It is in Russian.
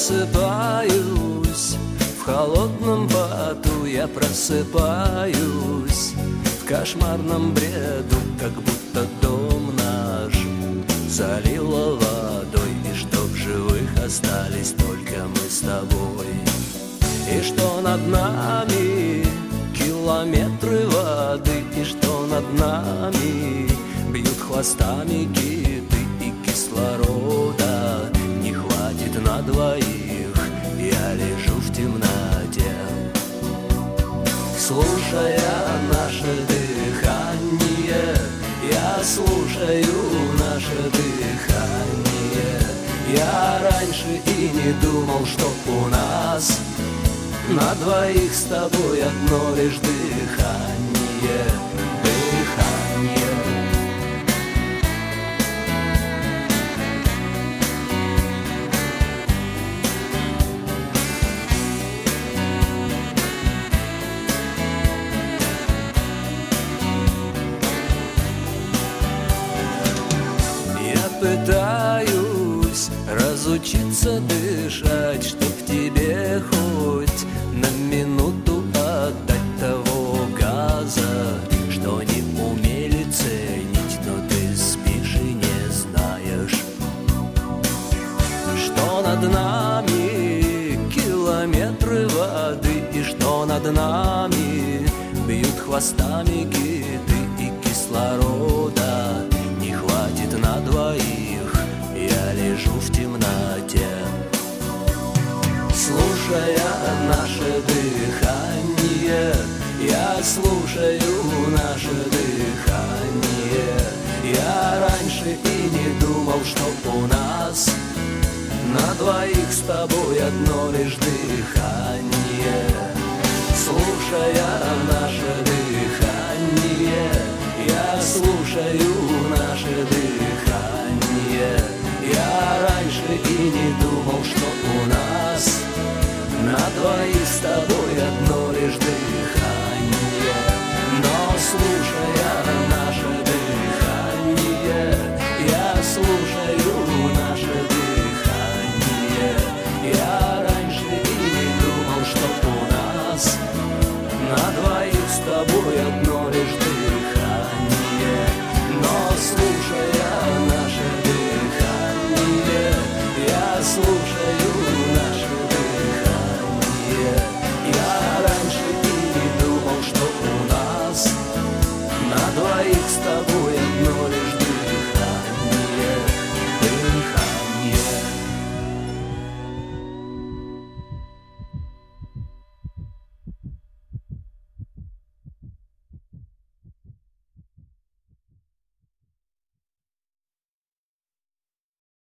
просыпаюсь, в холодном поту я просыпаюсь, в кошмарном бреду, как будто дом наш залило водой, и что в живых остались только мы с тобой. И что над нами километры воды, и что над нами бьют хвостами киты, и кислорода не хватит на двоих. Я лежу в темноте, слушая наше дыхание. Я слушаю наше дыхание. Я раньше и не думал, что у нас на двоих с тобой одно лишь дыхание. Дыхание. Пытаюсь разучиться дышать, чтоб тебе хоть на минуту отдать того газа, что не умели ценить, но ты спишь и не знаешь, что над нами километры воды, и что над нами бьют хвостами киты, и кислорода не хватит на двоих. Я лежу в темноте, слушая наше дыхание. Я слушаю наше дыхание. Я раньше и не думал, что у нас на двоих с тобой одно лишь дыхание. Слушая наше дыхание. Я слушаю наше дыхание. Я раньше и не думал, что у нас на двоих с тобой одно лишь дыхание. Но слушая наше дыхание, я слушаю наше дыхание. Я раньше и не думал, что у нас на двоих с тобой одно